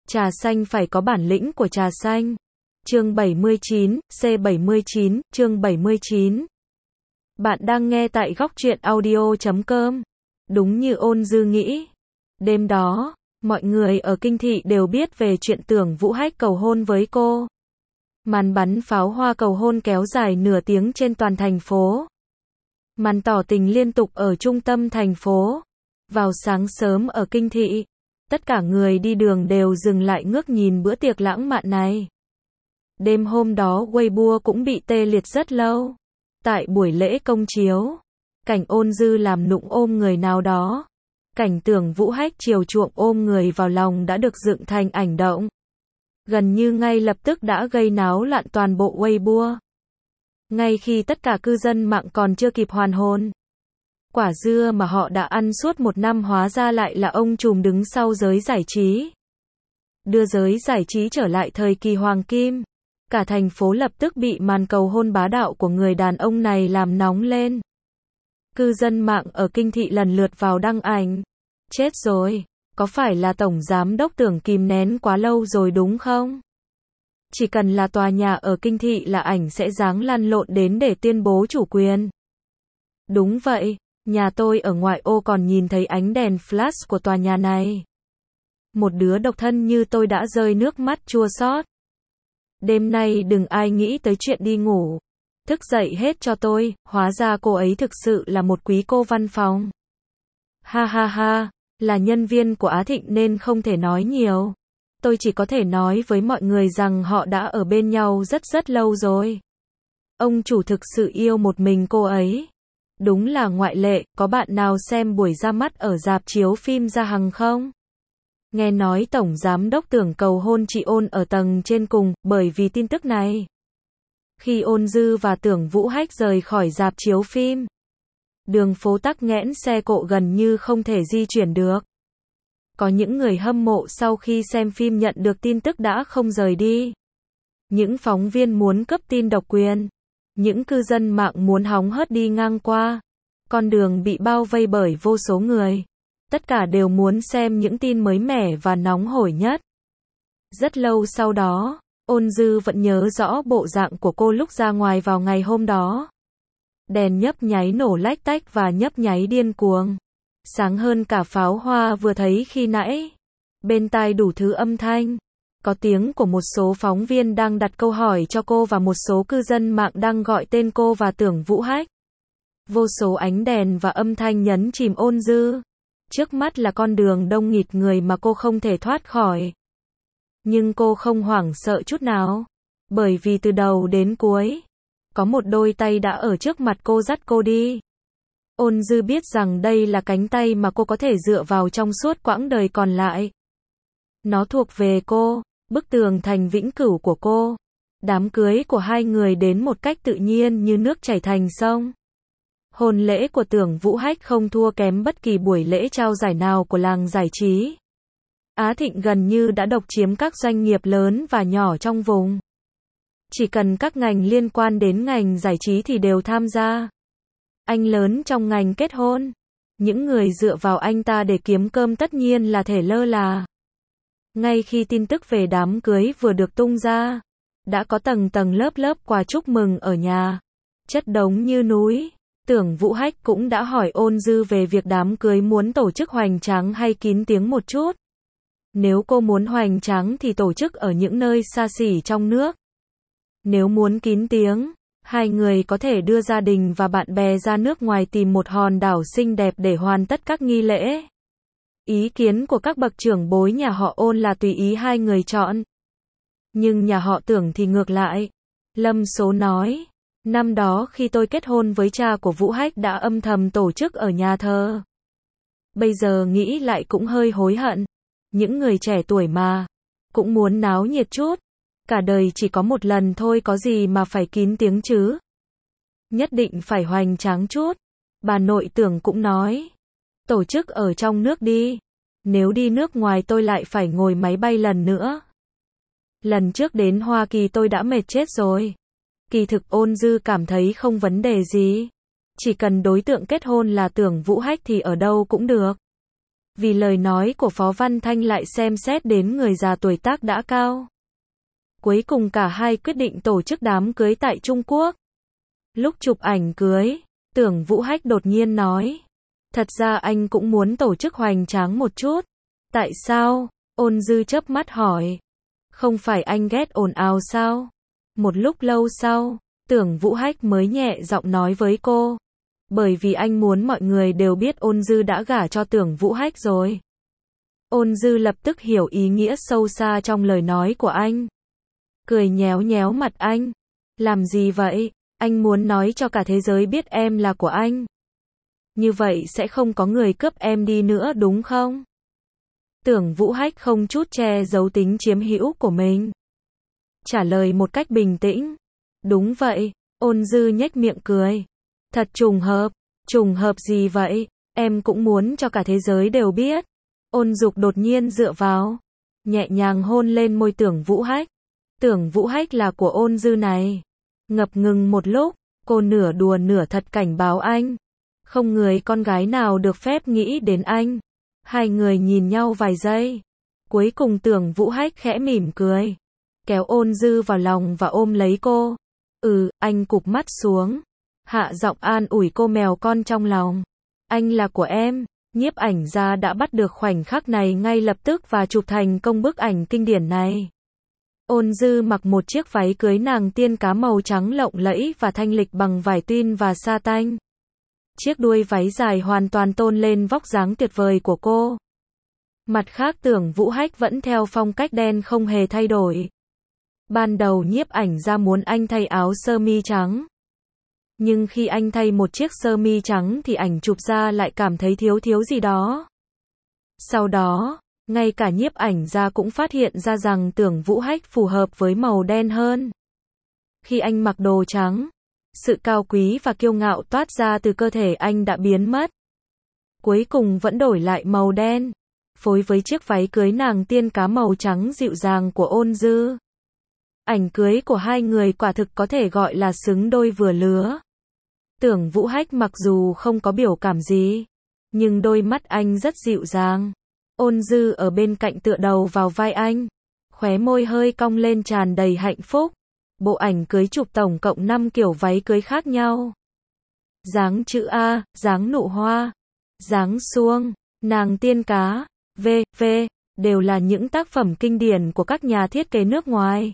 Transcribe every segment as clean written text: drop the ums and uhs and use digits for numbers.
Trà xanh phải có bản lĩnh của trà xanh. Chương 79, C79, chương 79. Bạn đang nghe tại góc truyện audio.com. Đúng như Ôn Dư nghĩ. Đêm đó, mọi người ở Kinh Thị đều biết về chuyện Tưởng Vũ Hách cầu hôn với cô. Màn bắn pháo hoa cầu hôn kéo dài nửa tiếng trên toàn thành phố. Màn tỏ tình liên tục ở trung tâm thành phố. Vào sáng sớm ở Kinh Thị, tất cả người đi đường đều dừng lại ngước nhìn bữa tiệc lãng mạn này. Đêm hôm đó Weibo cũng bị tê liệt rất lâu. Tại buổi lễ công chiếu, cảnh Ôn Dư làm nũng ôm người nào đó, cảnh Tưởng Vũ Hách chiều chuộng ôm người vào lòng đã được dựng thành ảnh động. Gần như ngay lập tức đã gây náo loạn toàn bộ Weibo. Ngay khi tất cả cư dân mạng còn chưa kịp hoàn hồn, quả dưa mà họ đã ăn suốt một năm hóa ra lại là ông trùm đứng sau giới giải trí. Đưa giới giải trí trở lại thời kỳ hoàng kim. Cả thành phố lập tức bị màn cầu hôn bá đạo của người đàn ông này làm nóng lên. Cư dân mạng ở Kinh Thị lần lượt vào đăng ảnh. Chết rồi, có phải là Tổng Giám đốc Tưởng kìm nén quá lâu rồi đúng không? Chỉ cần là tòa nhà ở Kinh Thị là ảnh sẽ giáng lăn lộn đến để tuyên bố chủ quyền. Đúng vậy, nhà tôi ở ngoại ô còn nhìn thấy ánh đèn flash của tòa nhà này. Một đứa độc thân như tôi đã rơi nước mắt chua xót. Đêm nay đừng ai nghĩ tới chuyện đi ngủ. Thức dậy hết cho tôi, hóa ra cô ấy thực sự là một quý cô văn phòng. Ha ha ha, là nhân viên của Á Thịnh nên không thể nói nhiều. Tôi chỉ có thể nói với mọi người rằng họ đã ở bên nhau rất lâu rồi. Ông chủ thực sự yêu một mình cô ấy. Đúng là ngoại lệ, có bạn nào xem buổi ra mắt ở rạp chiếu phim Gia Hằng không? Nghe nói Tổng Giám đốc Tưởng cầu hôn chị Ôn ở tầng trên cùng, bởi vì tin tức này. Khi Ôn Dư và Tưởng Vũ Hách rời khỏi rạp chiếu phim, đường phố tắc nghẽn xe cộ gần như không thể di chuyển được. Có những người hâm mộ sau khi xem phim nhận được tin tức đã không rời đi. Những phóng viên muốn cấp tin độc quyền. Những cư dân mạng muốn hóng hớt đi ngang qua. Con đường bị bao vây bởi vô số người. Tất cả đều muốn xem những tin mới mẻ và nóng hổi nhất. Rất lâu sau đó, Ôn Dư vẫn nhớ rõ bộ dạng của cô lúc ra ngoài vào ngày hôm đó. Đèn nhấp nháy nổ lách tách và nhấp nháy điên cuồng. Sáng hơn cả pháo hoa vừa thấy khi nãy. Bên tai đủ thứ âm thanh. Có tiếng của một số phóng viên đang đặt câu hỏi cho cô và một số cư dân mạng đang gọi tên cô và Tưởng Vũ Hách. Vô số ánh đèn và âm thanh nhấn chìm Ôn Dư. Trước mắt là con đường đông nghịt người mà cô không thể thoát khỏi. Nhưng cô không hoảng sợ chút nào. Bởi vì từ đầu đến cuối, có một đôi tay đã ở trước mặt cô dắt cô đi. Ôn Dư biết rằng đây là cánh tay mà cô có thể dựa vào trong suốt quãng đời còn lại. Nó thuộc về cô, bức tường thành vĩnh cửu của cô. Đám cưới của hai người đến một cách tự nhiên như nước chảy thành sông. Hôn lễ của Tưởng Vũ Hách không thua kém bất kỳ buổi lễ trao giải nào của làng giải trí. Á Thịnh gần như đã độc chiếm các doanh nghiệp lớn và nhỏ trong vùng. Chỉ cần các ngành liên quan đến ngành giải trí thì đều tham gia. Anh lớn trong ngành kết hôn. Những người dựa vào anh ta để kiếm cơm tất nhiên là thể lơ là. Ngay khi tin tức về đám cưới vừa được tung ra, đã có tầng tầng lớp lớp quà chúc mừng ở nhà. Chất đống như núi. Tưởng Vũ Hách cũng đã hỏi Ôn Dư về việc đám cưới muốn tổ chức hoành tráng hay kín tiếng một chút. Nếu cô muốn hoành tráng thì tổ chức ở những nơi xa xỉ trong nước. Nếu muốn kín tiếng, hai người có thể đưa gia đình và bạn bè ra nước ngoài tìm một hòn đảo xinh đẹp để hoàn tất các nghi lễ. Ý kiến của các bậc trưởng bối nhà họ Ôn là tùy ý hai người chọn. Nhưng nhà họ Tưởng thì ngược lại. Lâm Số nói, năm đó khi tôi kết hôn với cha của Vũ Hách đã âm thầm tổ chức ở nhà thờ. Bây giờ nghĩ lại cũng hơi hối hận. Những người trẻ tuổi mà, cũng muốn náo nhiệt chút. Cả đời chỉ có một lần thôi có gì mà phải kín tiếng chứ. Nhất định phải hoành tráng chút. Bà nội Tưởng cũng nói, tổ chức ở trong nước đi. Nếu đi nước ngoài tôi lại phải ngồi máy bay lần nữa. Lần trước đến Hoa Kỳ tôi đã mệt chết rồi. Kỳ thực Ôn Dư cảm thấy không vấn đề gì. Chỉ cần đối tượng kết hôn là Tưởng Vũ Hách thì ở đâu cũng được. vì lời nói của Phó Văn Thanh lại xem xét đến người già tuổi tác đã cao. Cuối cùng cả hai quyết định tổ chức đám cưới tại Trung Quốc. Lúc chụp ảnh cưới, Tưởng Vũ Hách đột nhiên nói, thật ra anh cũng muốn tổ chức hoành tráng một chút. Tại sao? Ôn Dư chớp mắt hỏi. Không phải anh ghét ồn ào sao? Một lúc lâu sau, Tưởng Vũ Hách mới nhẹ giọng nói với cô. Bởi vì anh muốn mọi người đều biết Ôn Dư đã gả cho Tưởng Vũ Hách rồi. Ôn Dư lập tức hiểu ý nghĩa sâu xa trong lời nói của anh. Cười nhéo nhéo mặt anh. Làm gì vậy? Anh muốn nói cho cả thế giới biết em là của anh. Như vậy sẽ không có người cướp em đi nữa đúng không? Tưởng Vũ Hách không chút che giấu tính chiếm hữu của mình. Trả lời một cách bình tĩnh. Đúng vậy, Ôn Dư nhếch miệng cười. Thật trùng hợp gì vậy? Em cũng muốn cho cả thế giới đều biết. Ôn Dục đột nhiên dựa vào, nhẹ nhàng hôn lên môi Tưởng Vũ Hách. Tưởng Vũ Hách là của Ôn Dư này. Ngập ngừng một lúc, cô nửa đùa nửa thật cảnh báo anh. Không người con gái nào được phép nghĩ đến anh. Hai người nhìn nhau vài giây. Cuối cùng Tưởng Vũ Hách khẽ mỉm cười. Kéo Ôn Dư vào lòng và ôm lấy cô. Anh cụp mắt xuống. Hạ giọng an ủi cô mèo con trong lòng. Anh là của em. Nhiếp ảnh gia đã bắt được khoảnh khắc này ngay lập tức và chụp thành công bức ảnh kinh điển này. Ôn Dư mặc một chiếc váy cưới nàng tiên cá màu trắng lộng lẫy và thanh lịch bằng vải tuyên và sa tanh. Chiếc đuôi váy dài hoàn toàn tôn lên vóc dáng tuyệt vời của cô. Mặt khác Tưởng Vũ Hách vẫn theo phong cách đen không hề thay đổi. Ban đầu nhiếp ảnh gia muốn anh thay áo sơ mi trắng. Nhưng khi anh thay một chiếc sơ mi trắng thì ảnh chụp ra lại cảm thấy thiếu gì đó. Sau đó, ngay cả nhiếp ảnh gia cũng phát hiện ra rằng Tưởng Vũ Hách phù hợp với màu đen hơn. Khi anh mặc đồ trắng, sự cao quý và kiêu ngạo toát ra từ cơ thể anh đã biến mất. Cuối cùng vẫn đổi lại màu đen, phối với chiếc váy cưới nàng tiên cá màu trắng dịu dàng của Ôn Dư. Ảnh cưới của hai người quả thực có thể gọi là xứng đôi vừa lứa. Tưởng Vũ Hách mặc dù không có biểu cảm gì, nhưng đôi mắt anh rất dịu dàng. Ôn Dư ở bên cạnh tựa đầu vào vai anh, khóe môi hơi cong lên tràn đầy hạnh phúc. Bộ ảnh cưới chụp tổng cộng 5 kiểu váy cưới khác nhau. Dáng chữ A, dáng nụ hoa, dáng suông, nàng tiên cá, v.v. đều là những tác phẩm kinh điển của các nhà thiết kế nước ngoài.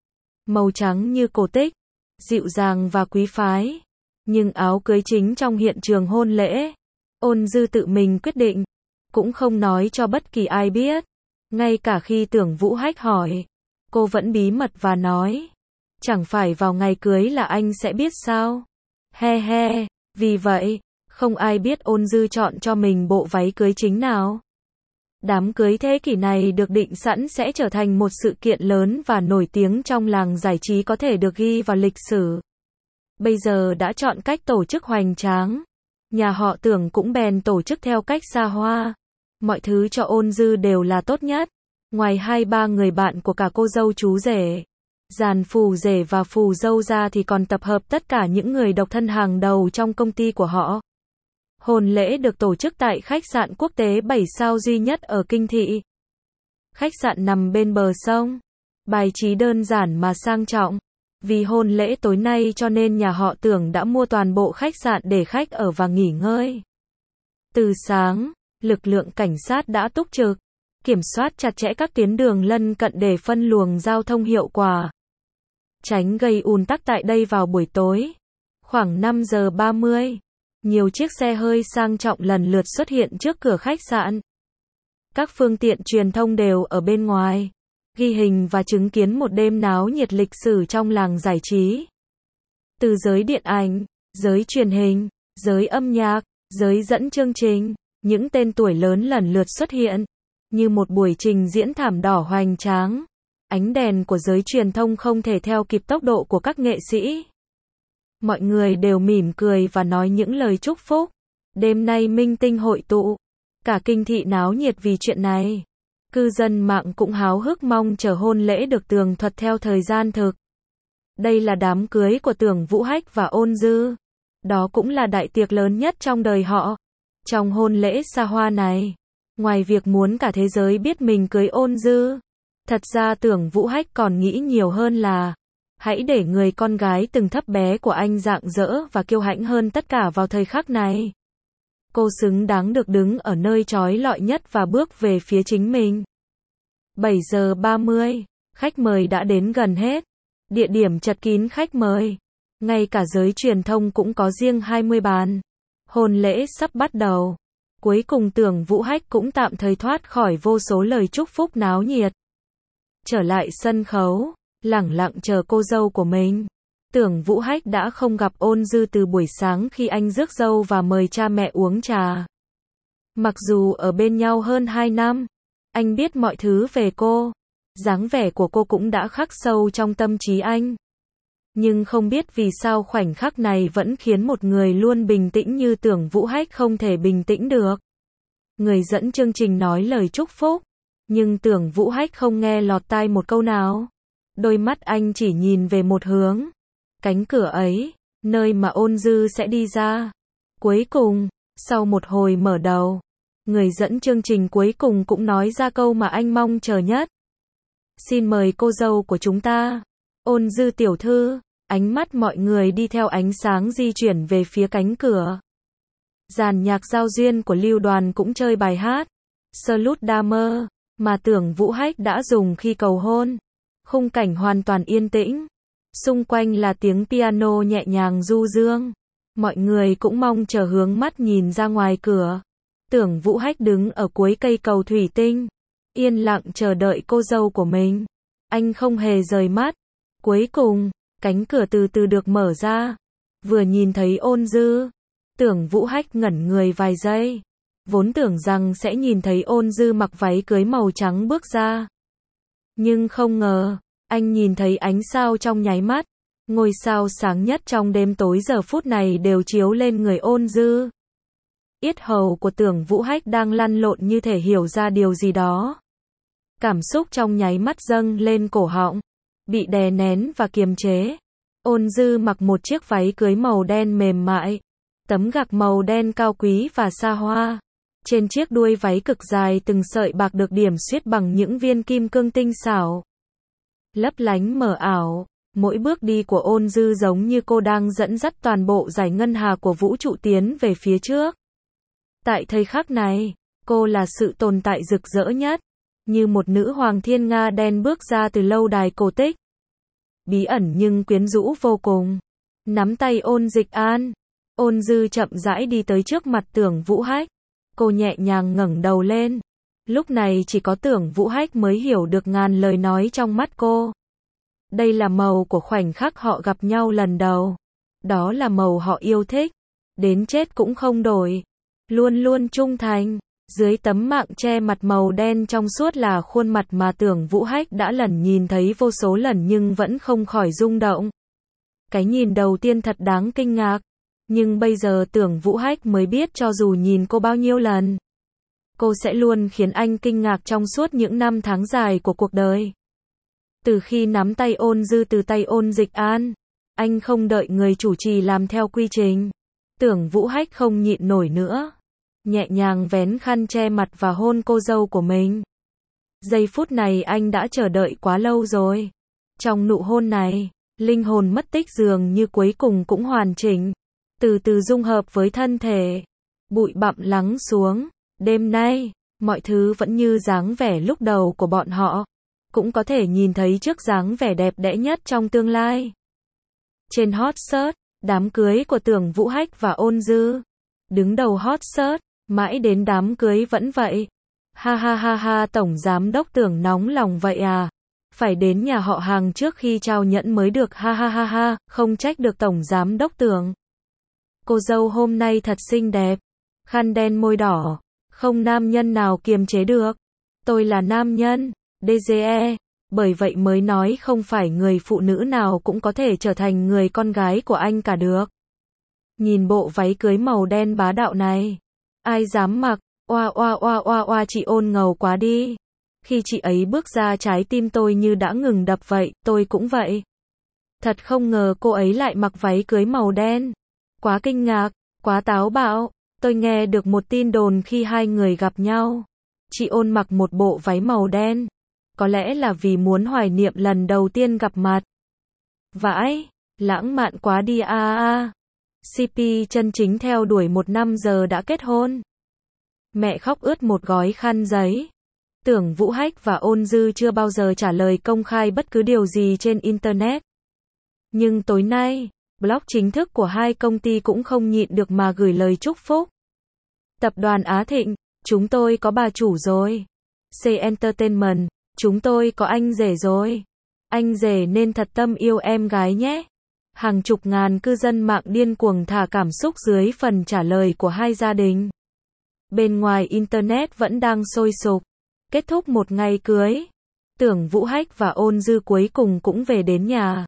Màu trắng như cổ tích, dịu dàng và quý phái. Nhưng áo cưới chính trong hiện trường hôn lễ, Ôn Dư tự mình quyết định, cũng không nói cho bất kỳ ai biết. Ngay cả khi Tưởng Vũ Hách hỏi, cô vẫn bí mật và nói, chẳng phải vào ngày cưới là anh sẽ biết sao? He he, vì vậy, không ai biết Ôn Dư chọn cho mình bộ váy cưới chính nào. Đám cưới thế kỷ này được định sẵn sẽ trở thành một sự kiện lớn và nổi tiếng trong làng giải trí có thể được ghi vào lịch sử. Bây giờ đã chọn cách tổ chức hoành tráng. Nhà họ Tưởng cũng bèn tổ chức theo cách xa hoa. Mọi thứ cho Ôn Dư đều là tốt nhất. Ngoài 2-3 người bạn của cả cô dâu chú rể, dàn phù rể và phù dâu ra thì còn tập hợp tất cả những người độc thân hàng đầu trong công ty của họ. Hôn lễ được tổ chức tại khách sạn quốc tế 7 sao duy nhất ở Kinh Thị. Khách sạn nằm bên bờ sông. Bài trí đơn giản mà sang trọng. Vì hôn lễ tối nay cho nên nhà họ Tưởng đã mua toàn bộ khách sạn để khách ở và nghỉ ngơi. Từ sáng, lực lượng cảnh sát đã túc trực, kiểm soát chặt chẽ các tuyến đường lân cận để phân luồng giao thông hiệu quả, tránh gây ùn tắc tại đây vào buổi tối. Khoảng 5 giờ 30, nhiều chiếc xe hơi sang trọng lần lượt xuất hiện trước cửa khách sạn. Các phương tiện truyền thông đều ở bên ngoài, ghi hình và chứng kiến một đêm náo nhiệt lịch sử trong làng giải trí. Từ giới điện ảnh, giới truyền hình, giới âm nhạc, giới dẫn chương trình, những tên tuổi lớn lần lượt xuất hiện, như một buổi trình diễn thảm đỏ hoành tráng. Ánh đèn của giới truyền thông không thể theo kịp tốc độ của các nghệ sĩ. Mọi người đều mỉm cười và nói những lời chúc phúc. Đêm nay minh tinh hội tụ, cả Kinh Thị náo nhiệt vì chuyện này. Cư dân mạng cũng háo hức mong chờ hôn lễ được tường thuật theo thời gian thực. Đây là đám cưới của Tưởng Vũ Hách và Ôn Dư. Đó cũng là đại tiệc lớn nhất trong đời họ. Trong hôn lễ xa hoa này, Ngoài việc muốn cả thế giới biết mình cưới Ôn Dư, thật ra Tưởng Vũ Hách còn nghĩ nhiều hơn là hãy để người con gái từng thấp bé của anh rạng rỡ và kiêu hãnh hơn tất cả vào thời khắc này. Cô xứng đáng được đứng ở nơi chói lọi nhất và bước về phía chính mình. 7 giờ 30, khách mời đã đến gần hết. Địa điểm chật kín khách mời. Ngay cả giới truyền thông cũng có riêng 20 bàn. Hôn lễ sắp bắt đầu. Cuối cùng Tưởng Vũ Hách cũng tạm thời thoát khỏi vô số lời chúc phúc náo nhiệt. Trở lại sân khấu, lẳng lặng chờ cô dâu của mình. Tưởng Vũ Hách đã không gặp Ôn Dư từ buổi sáng khi anh rước dâu và mời cha mẹ uống trà. Mặc dù ở bên nhau hơn 2 năm, anh biết mọi thứ về cô. Dáng vẻ của cô cũng đã khắc sâu trong tâm trí anh. Nhưng không biết vì sao khoảnh khắc này vẫn khiến một người luôn bình tĩnh như Tưởng Vũ Hách không thể bình tĩnh được. Người dẫn chương trình nói lời chúc phúc, nhưng Tưởng Vũ Hách không nghe lọt tai một câu nào. Đôi mắt anh chỉ nhìn về một hướng. Cánh cửa ấy, nơi mà Ôn Dư sẽ đi ra. Cuối cùng, sau một hồi mở đầu, người dẫn chương trình cuối cùng cũng nói ra câu mà anh mong chờ nhất. Xin mời cô dâu của chúng ta, Ôn Dư tiểu thư. Ánh mắt mọi người đi theo ánh sáng di chuyển về phía cánh cửa. Dàn nhạc giao duyên của Lưu Đoàn cũng chơi bài hát Salute Damer mà Tưởng Vũ Hách đã dùng khi cầu hôn. Khung cảnh hoàn toàn yên tĩnh. Xung quanh là tiếng piano nhẹ nhàng du dương. Mọi người cũng mong chờ hướng mắt nhìn ra ngoài cửa. Tưởng Vũ Hách đứng ở cuối cây cầu thủy tinh, yên lặng chờ đợi cô dâu của mình. Anh không hề rời mắt. Cuối cùng, cánh cửa từ từ được mở ra. Vừa nhìn thấy Ôn Dư, Tưởng Vũ Hách ngẩn người vài giây. Vốn tưởng rằng sẽ nhìn thấy Ôn Dư mặc váy cưới màu trắng bước ra. Nhưng không ngờ, anh nhìn thấy ánh sao trong nháy mắt. Ngôi sao sáng nhất trong đêm tối giờ phút này đều chiếu lên người Ôn Dư. Yết hầu của Tưởng Vũ Hách đang lăn lộn như thể hiểu ra điều gì đó. Cảm xúc trong nháy mắt dâng lên cổ họng, bị đè nén và kiềm chế. Ôn Dư mặc một chiếc váy cưới màu đen mềm mại, tấm gạc màu đen cao quý và xa hoa. Trên chiếc đuôi váy cực dài từng sợi bạc được điểm xuyết bằng những viên kim cương tinh xảo, lấp lánh mờ ảo. Mỗi bước đi của Ôn Dư giống như cô đang dẫn dắt toàn bộ dải ngân hà của vũ trụ tiến về phía trước. Tại thời khắc này, cô là sự tồn tại rực rỡ nhất, như một nữ hoàng thiên nga đen bước ra từ lâu đài cổ tích. Bí ẩn nhưng quyến rũ vô cùng. Nắm tay Ôn Dịch An, Ôn Dư chậm rãi đi tới trước mặt Tưởng Vũ Hách. Cô nhẹ nhàng ngẩng đầu lên. Lúc này chỉ có Tưởng Vũ Hách mới hiểu được ngàn lời nói trong mắt cô. Đây là màu của khoảnh khắc họ gặp nhau lần đầu. Đó là màu họ yêu thích. Đến chết cũng không đổi. Luôn luôn trung thành. Dưới tấm mạng che mặt màu đen trong suốt là khuôn mặt mà Tưởng Vũ Hách đã lần nhìn thấy vô số lần nhưng vẫn không khỏi rung động. Cái nhìn đầu tiên thật đáng kinh ngạc. Nhưng bây giờ Tưởng Vũ Hách mới biết cho dù nhìn cô bao nhiêu lần, cô sẽ luôn khiến anh kinh ngạc trong suốt những năm tháng dài của cuộc đời. Từ khi nắm tay Ôn Dư từ tay Ôn Dịch An, anh không đợi người chủ trì làm theo quy trình. Tưởng Vũ Hách không nhịn nổi nữa. Nhẹ nhàng vén khăn che mặt và hôn cô dâu của mình. Giây phút này anh đã chờ đợi quá lâu rồi. Trong nụ hôn này, linh hồn mất tích dường như cuối cùng cũng hoàn chỉnh, từ từ dung hợp với thân thể. Bụi bặm lắng xuống. Đêm nay, mọi thứ vẫn như dáng vẻ lúc đầu của bọn họ. Cũng có thể nhìn thấy trước dáng vẻ đẹp đẽ nhất trong tương lai. Trên hot search, đám cưới của Tưởng Vũ Hách và Ôn Dư. Đứng đầu hot search, mãi đến đám cưới vẫn vậy. Ha ha ha ha, Tổng Giám Đốc Tưởng nóng lòng vậy à? Phải đến nhà họ Hàng trước khi trao nhẫn mới được, ha ha ha ha, không trách được Tổng Giám Đốc Tưởng. Cô dâu hôm nay thật xinh đẹp. Khăn đen môi đỏ, không nam nhân nào kiềm chế được. Tôi là nam nhân, DGE, bởi vậy mới nói không phải người phụ nữ nào cũng có thể trở thành người con gái của anh cả được. Nhìn bộ váy cưới màu đen bá đạo này, ai dám mặc, oa oa oa oa oa, chị Ôn ngầu quá đi. Khi chị ấy bước ra trái tim tôi như đã ngừng đập vậy, tôi cũng vậy. Thật không ngờ cô ấy lại mặc váy cưới màu đen. Quá kinh ngạc, quá táo bạo. Tôi nghe được một tin đồn khi hai người gặp nhau. Chị Ôn mặc một bộ váy màu đen. Có lẽ là vì muốn hoài niệm lần đầu tiên gặp mặt. Vãi, lãng mạn quá đi a a. CP chân chính theo đuổi 1 năm giờ đã kết hôn. Mẹ khóc ướt một gói khăn giấy. Tưởng Vũ Hách và Ôn Dư chưa bao giờ trả lời công khai bất cứ điều gì trên Internet. Nhưng tối nay, blog chính thức của hai công ty cũng không nhịn được mà gửi lời chúc phúc. Tập đoàn Á Thịnh, chúng tôi có bà chủ rồi. C Entertainment, chúng tôi có anh rể rồi. Anh rể nên thật tâm yêu em gái nhé. Hàng chục ngàn cư dân mạng điên cuồng thả cảm xúc dưới phần trả lời của hai gia đình. Bên ngoài Internet vẫn đang sôi sục. Kết thúc một ngày cưới. Tưởng Vũ Hách và Ôn Dư cuối cùng cũng về đến nhà.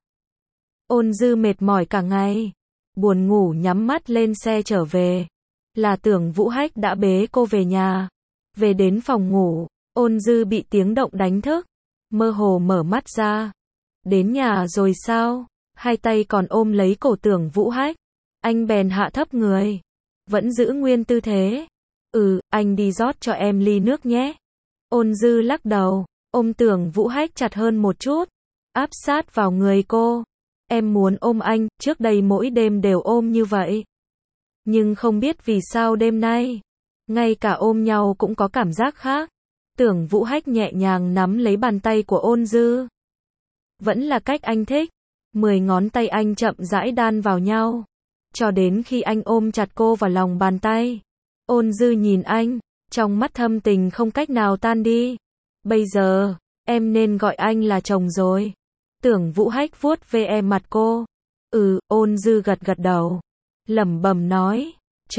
Ôn Dư mệt mỏi cả ngày. Buồn ngủ nhắm mắt lên xe trở về. Là Tưởng Vũ Hách đã bế cô về nhà. Về đến phòng ngủ, Ôn Dư bị tiếng động đánh thức. Mơ hồ mở mắt ra. Đến nhà rồi sao? Hai tay còn ôm lấy cổ Tưởng Vũ Hách. Anh bèn hạ thấp người. Vẫn giữ nguyên tư thế. Anh đi rót cho em ly nước nhé. Ôn Dư lắc đầu, ôm Tưởng Vũ Hách chặt hơn một chút. Áp sát vào người cô. Em muốn ôm anh, trước đây mỗi đêm đều ôm như vậy. Nhưng không biết vì sao đêm nay, ngay cả ôm nhau cũng có cảm giác khác. Tưởng Vũ Hách nhẹ nhàng nắm lấy bàn tay của Ôn Dư. Vẫn là cách anh thích. 10 ngón tay anh chậm rãi đan vào nhau. Cho đến khi anh ôm chặt cô vào lòng bàn tay. Ôn Dư nhìn anh, trong mắt thâm tình không cách nào tan đi. Bây giờ, em nên gọi anh là chồng rồi. Tưởng Vũ Hách vuốt ve mặt cô. Ôn Dư gật gật đầu. Lẩm bẩm nói,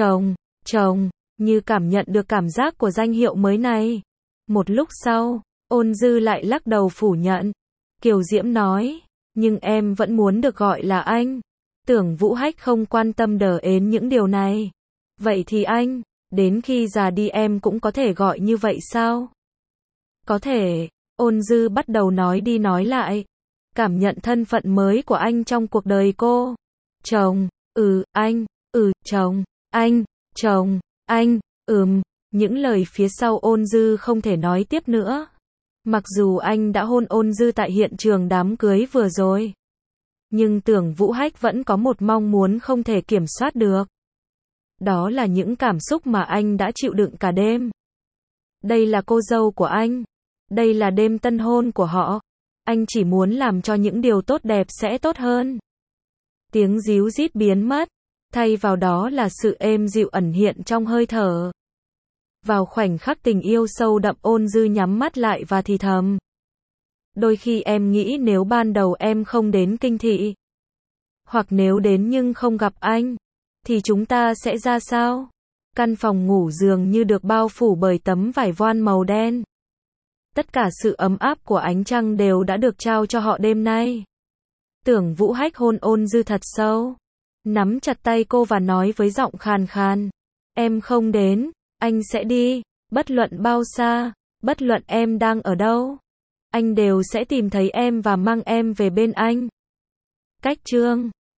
chồng, như cảm nhận được cảm giác của danh hiệu mới này. Một lúc sau, Ôn Dư lại lắc đầu phủ nhận. Kiều Diễm nói, nhưng em vẫn muốn được gọi là anh. Tưởng Vũ Hách không quan tâm đờ ến những điều này. Vậy thì anh, đến khi già đi em cũng có thể gọi như vậy sao? Có thể, Ôn Dư bắt đầu nói đi nói lại. Cảm nhận thân phận mới của anh trong cuộc đời cô. Chồng, anh, chồng, anh, những lời phía sau Ôn Dư không thể nói tiếp nữa. Mặc dù anh đã hôn Ôn Dư tại hiện trường đám cưới vừa rồi. Nhưng Tưởng Vũ Hách vẫn có một mong muốn không thể kiểm soát được. Đó là những cảm xúc mà anh đã chịu đựng cả đêm. Đây là cô dâu của anh. Đây là đêm tân hôn của họ. Anh chỉ muốn làm cho những điều tốt đẹp sẽ tốt hơn. Tiếng ríu rít biến mất. Thay vào đó là sự êm dịu ẩn hiện trong hơi thở. Vào khoảnh khắc tình yêu sâu đậm, Ôn Dư nhắm mắt lại và thì thầm. Đôi khi em nghĩ nếu ban đầu em không đến Kinh Thị. Hoặc nếu đến nhưng không gặp anh. Thì chúng ta sẽ ra sao? Căn phòng ngủ dường như được bao phủ bởi tấm vải voan màu đen. Tất cả sự ấm áp của ánh trăng đều đã được trao cho họ đêm nay. Tưởng Vũ Hách hôn Ôn Dư thật sâu. Nắm chặt tay cô và nói với giọng khàn khàn. Em không đến, anh sẽ đi. Bất luận bao xa, bất luận em đang ở đâu. Anh đều sẽ tìm thấy em và mang em về bên anh. Cách chương